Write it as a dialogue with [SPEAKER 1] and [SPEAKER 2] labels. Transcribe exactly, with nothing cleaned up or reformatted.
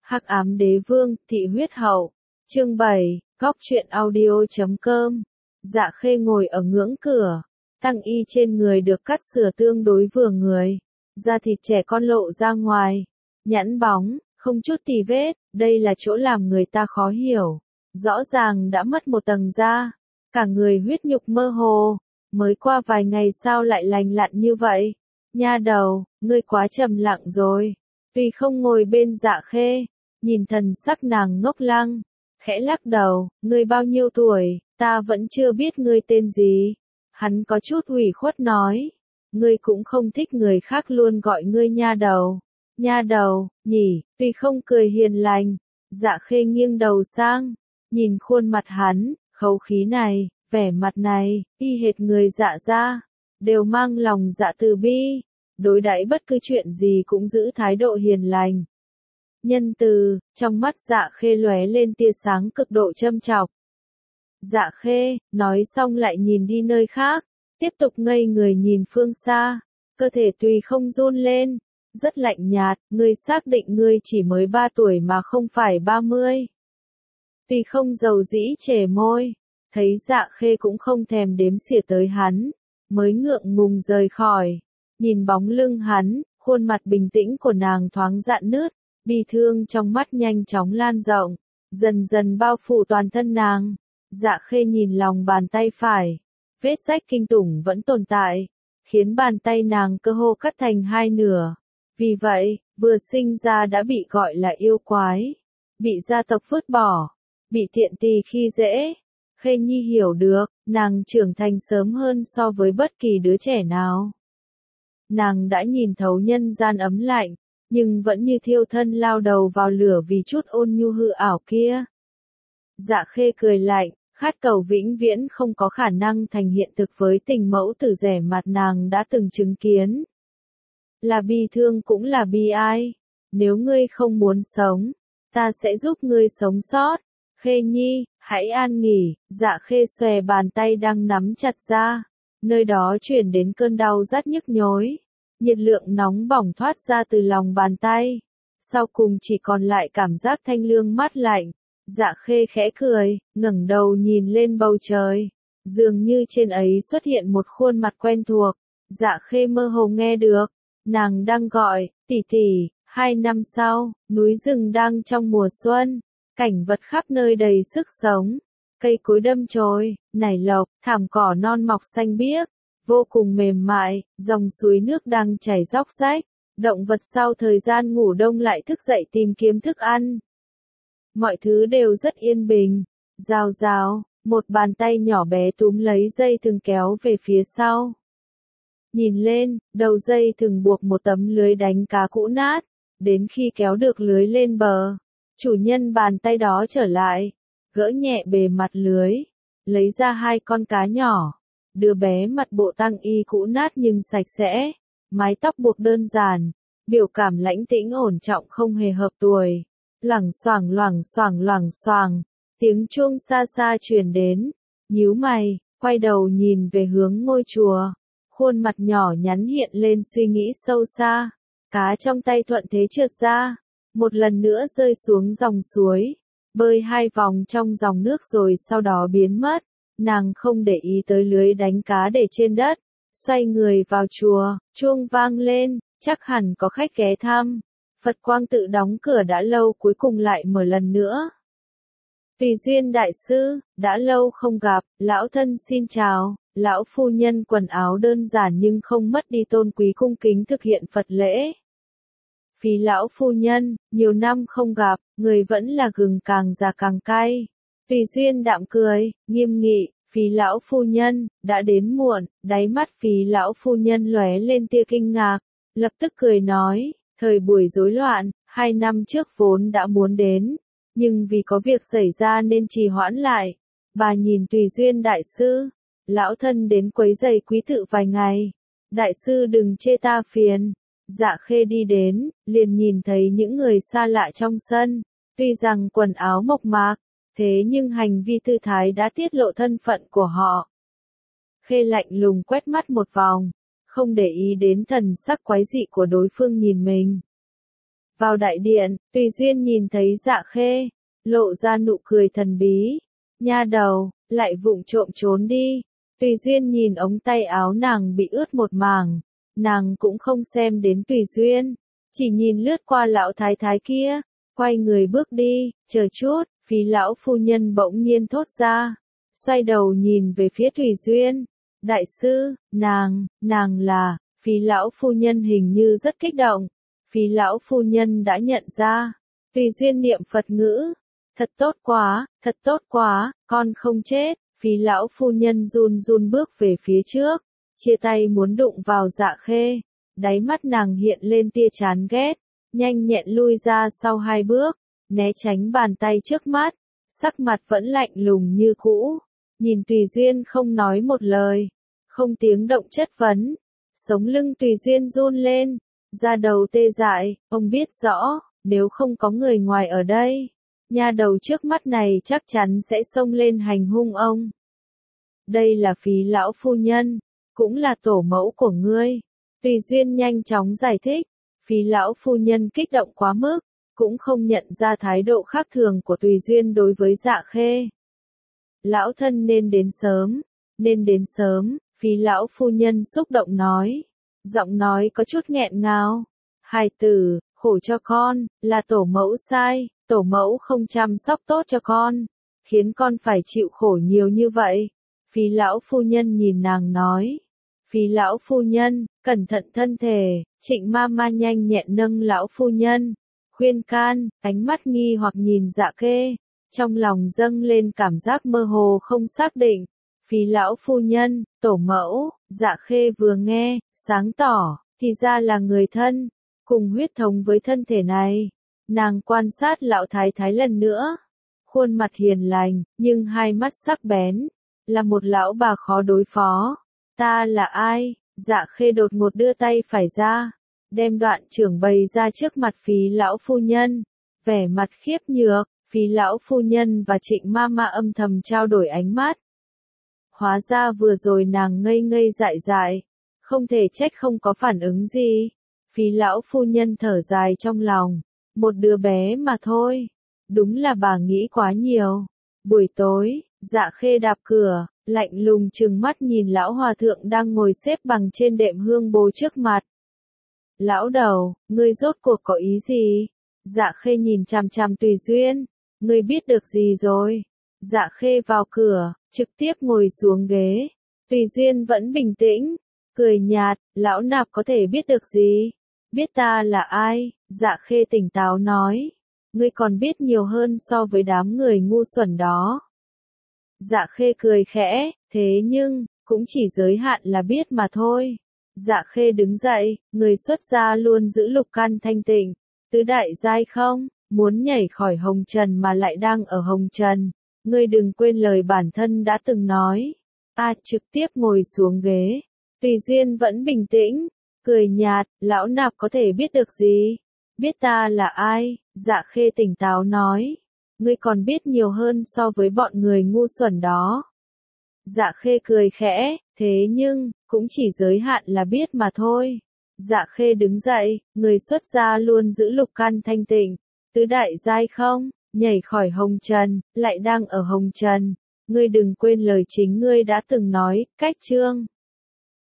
[SPEAKER 1] Hắc ám đế vương, thị huyết hậu. Chương bảy, góc truyện audio chấm com. Dạ Khê ngồi ở ngưỡng cửa, tăng y trên người được cắt sửa tương đối vừa người, da thịt trẻ con lộ ra ngoài, nhẵn bóng, không chút tì vết, đây là chỗ làm người ta khó hiểu. Rõ ràng đã mất một tầng da, cả người huyết nhục mơ hồ, mới qua vài ngày sao lại lành lặn như vậy? Nha đầu, ngươi quá trầm lặng rồi. Tuy không ngồi bên Dạ Khê, nhìn thần sắc nàng ngốc lăng, khẽ lắc đầu, ngươi bao nhiêu tuổi, ta vẫn chưa biết ngươi tên gì. Hắn có chút ủy khuất nói, ngươi cũng không thích người khác luôn gọi ngươi nha đầu. Nha đầu, nhỉ, tuy không cười hiền lành, Dạ Khê nghiêng đầu sang, nhìn khuôn mặt hắn, khẩu khí này, vẻ mặt này, y hệt người Dạ gia, đều mang lòng dạ từ bi, đối đãi bất cứ chuyện gì cũng giữ thái độ hiền lành. Nhân từ, trong mắt Dạ Khê lóe lên tia sáng cực độ châm chọc. Dạ Khê, nói xong lại nhìn đi nơi khác, tiếp tục ngây người nhìn phương xa, cơ thể tùy không run lên, rất lạnh nhạt, ngươi xác định ngươi chỉ mới ba tuổi mà không phải ba mươi. Tuy không giàu dĩ trẻ môi, thấy Dạ Khê cũng không thèm đếm xỉa tới hắn, mới ngượng ngùng rời khỏi, nhìn bóng lưng hắn, khuôn mặt bình tĩnh của nàng thoáng rạn nứt, bi thương trong mắt nhanh chóng lan rộng, dần dần bao phủ toàn thân nàng. Dạ Khê nhìn lòng bàn tay phải, vết rách kinh tủng vẫn tồn tại, khiến bàn tay nàng cơ hồ cắt thành hai nửa. Vì vậy, vừa sinh ra đã bị gọi là yêu quái, bị gia tộc vứt bỏ, bị tiện tỳ khi dễ. Khê Nhi hiểu được, nàng trưởng thành sớm hơn so với bất kỳ đứa trẻ nào. Nàng đã nhìn thấu nhân gian ấm lạnh, nhưng vẫn như thiêu thân lao đầu vào lửa vì chút ôn nhu hư ảo kia. Dạ Khê cười lạnh, khát cầu vĩnh viễn không có khả năng thành hiện thực với tình mẫu tử rẻ mặt nàng đã từng chứng kiến. Là bi thương cũng là bi ai. Nếu ngươi không muốn sống, ta sẽ giúp ngươi sống sót. Khê Nhi, hãy an nghỉ. Dạ Khê xòe bàn tay đang nắm chặt ra, nơi đó truyền đến cơn đau rát nhức nhối. Nhiệt lượng nóng bỏng thoát ra từ lòng bàn tay, sau cùng chỉ còn lại cảm giác thanh lương mát lạnh. Dạ Khê khẽ cười, ngẩng đầu nhìn lên bầu trời, dường như trên ấy xuất hiện một khuôn mặt quen thuộc. Dạ Khê mơ hồ nghe được, nàng đang gọi, tỷ tỷ. Hai năm sau, núi rừng đang trong mùa xuân, cảnh vật khắp nơi đầy sức sống, cây cối đâm chồi, nảy lộc, thảm cỏ non mọc xanh biếc, vô cùng mềm mại, dòng suối nước đang chảy róc rách, động vật sau thời gian ngủ đông lại thức dậy tìm kiếm thức ăn. Mọi thứ đều rất yên bình. Rào rào, một bàn tay nhỏ bé túm lấy dây thừng kéo về phía sau. Nhìn lên, đầu dây thừng buộc một tấm lưới đánh cá cũ nát, đến khi kéo được lưới lên bờ, chủ nhân bàn tay đó trở lại, gỡ nhẹ bề mặt lưới, lấy ra hai con cá nhỏ. Đứa bé mặt bộ tăng y cũ nát nhưng sạch sẽ, mái tóc buộc đơn giản, biểu cảm lãnh tĩnh ổn trọng không hề hợp tuổi. Loảng xoảng loảng xoảng loảng xoảng, tiếng chuông xa xa truyền đến, nhíu mày, quay đầu nhìn về hướng ngôi chùa, khuôn mặt nhỏ nhắn hiện lên suy nghĩ sâu xa, cá trong tay thuận thế trượt ra, một lần nữa rơi xuống dòng suối, bơi hai vòng trong dòng nước rồi sau đó biến mất. Nàng không để ý tới lưới đánh cá để trên đất, xoay người vào chùa, chuông vang lên, chắc hẳn có khách ghé thăm. Phật quang tự đóng cửa đã lâu cuối cùng lại mở lần nữa. Tùy Duyên đại sư, đã lâu không gặp, lão thân xin chào. Lão phu nhân quần áo đơn giản nhưng không mất đi tôn quý cung kính thực hiện Phật lễ. Phí lão phu nhân, nhiều năm không gặp, người vẫn là gừng càng già càng cay. Tùy Duyên đạm cười, nghiêm nghị, Phí lão phu nhân, đã đến muộn. Đáy mắt Phí lão phu nhân lóe lên tia kinh ngạc, lập tức cười nói. Thời buổi rối loạn, hai năm trước vốn đã muốn đến, nhưng vì có việc xảy ra nên trì hoãn lại. Bà nhìn Tùy Duyên đại sư, lão thân đến quấy rầy quý tự vài ngày, đại sư đừng chê ta phiền. Dạ Khê đi đến, liền nhìn thấy những người xa lạ trong sân, tuy rằng quần áo mộc mạc, thế nhưng hành vi tư thái đã tiết lộ thân phận của họ. Khê lạnh lùng quét mắt một vòng, không để ý đến thần sắc quái dị của đối phương nhìn mình. Vào đại điện, Tùy Duyên nhìn thấy Dạ Khê, lộ ra nụ cười thần bí. Nha đầu, lại vụng trộm trốn đi. Tùy Duyên nhìn ống tay áo nàng bị ướt một mảng, nàng cũng không xem đến Tùy Duyên, chỉ nhìn lướt qua lão thái thái kia, quay người bước đi. Chờ chút, Phí lão phu nhân bỗng nhiên thốt ra, xoay đầu nhìn về phía Tùy Duyên. Đại sư, nàng, nàng là, Phí lão phu nhân hình như rất kích động. Phí lão phu nhân đã nhận ra. Tùy Duyên niệm Phật ngữ. Thật tốt quá, thật tốt quá, con không chết. Phí lão phu nhân run run bước về phía trước, chia tay muốn đụng vào Dạ Khê. Đáy mắt nàng hiện lên tia chán ghét, nhanh nhẹn lui ra sau hai bước, né tránh bàn tay trước mắt, sắc mặt vẫn lạnh lùng như cũ. Nhìn Tùy Duyên không nói một lời, không tiếng động chất vấn. Sống lưng Tùy Duyên run lên, da đầu tê dại. Ông biết rõ, nếu không có người ngoài ở đây, nha đầu trước mắt này chắc chắn sẽ xông lên hành hung ông. Đây là Phí lão phu nhân, cũng là tổ mẫu của ngươi. Tùy Duyên nhanh chóng giải thích. Phí lão phu nhân kích động quá mức, cũng không nhận ra thái độ khác thường của Tùy Duyên đối với Dạ Khê. Lão thân nên đến sớm, nên đến sớm, Phí lão phu nhân xúc động nói, giọng nói có chút nghẹn ngào. Hài tử, khổ cho con, là tổ mẫu sai, tổ mẫu không chăm sóc tốt cho con, khiến con phải chịu khổ nhiều như vậy. Phí lão phu nhân nhìn nàng nói. Phí lão phu nhân, cẩn thận thân thể. Trịnh ma ma nhanh nhẹn nâng lão phu nhân, khuyên can, ánh mắt nghi hoặc nhìn Dạ Khê, trong lòng dâng lên cảm giác mơ hồ không xác định. Phí lão phu nhân, tổ mẫu. Dạ Khê vừa nghe, sáng tỏ, thì ra là người thân, cùng huyết thống với thân thể này. Nàng quan sát lão thái thái lần nữa, khuôn mặt hiền lành, nhưng hai mắt sắc bén, là một lão bà khó đối phó. Ta là ai? Dạ Khê đột ngột đưa tay phải ra, đem đoạn trưởng bày ra trước mặt Phí lão phu nhân, vẻ mặt khiếp nhược. Phí lão phu nhân và Trịnh ma ma âm thầm trao đổi ánh mắt. Hóa ra vừa rồi nàng ngây ngây dại dại, không thể trách không có phản ứng gì. Phí lão phu nhân thở dài trong lòng, một đứa bé mà thôi, đúng là bà nghĩ quá nhiều. Buổi tối, Dạ Khê đạp cửa, lạnh lùng trừng mắt nhìn lão hòa thượng đang ngồi xếp bằng trên đệm hương bồ trước mặt. Lão đầu, ngươi rốt cuộc có ý gì? Dạ Khê nhìn chằm chằm Tùy Duyên, ngươi biết được gì rồi? Dạ Khê vào cửa, trực tiếp ngồi xuống ghế. Tùy Duyên vẫn bình tĩnh, cười nhạt, lão nạp có thể biết được gì? Biết ta là ai? Dạ Khê tỉnh táo nói, ngươi còn biết nhiều hơn so với đám người ngu xuẩn đó. Dạ Khê cười khẽ, thế nhưng, cũng chỉ giới hạn là biết mà thôi. Dạ Khê đứng dậy, người xuất gia luôn giữ lục căn thanh tịnh, tứ đại giai không, muốn nhảy khỏi hồng trần mà lại đang ở hồng trần. Ngươi đừng quên lời bản thân đã từng nói. A à, trực tiếp ngồi xuống ghế. Tùy Duyên vẫn bình tĩnh, cười nhạt, lão nạp có thể biết được gì? Biết ta là ai? Dạ Khê tỉnh táo nói, ngươi còn biết nhiều hơn so với bọn người ngu xuẩn đó. Dạ Khê cười khẽ, thế nhưng, cũng chỉ giới hạn là biết mà thôi. Dạ Khê đứng dậy, người xuất gia luôn giữ lục căn thanh tịnh, tứ đại giai không, nhảy khỏi hồng trần, lại đang ở hồng trần. Ngươi đừng quên lời chính ngươi đã từng nói, cách chương.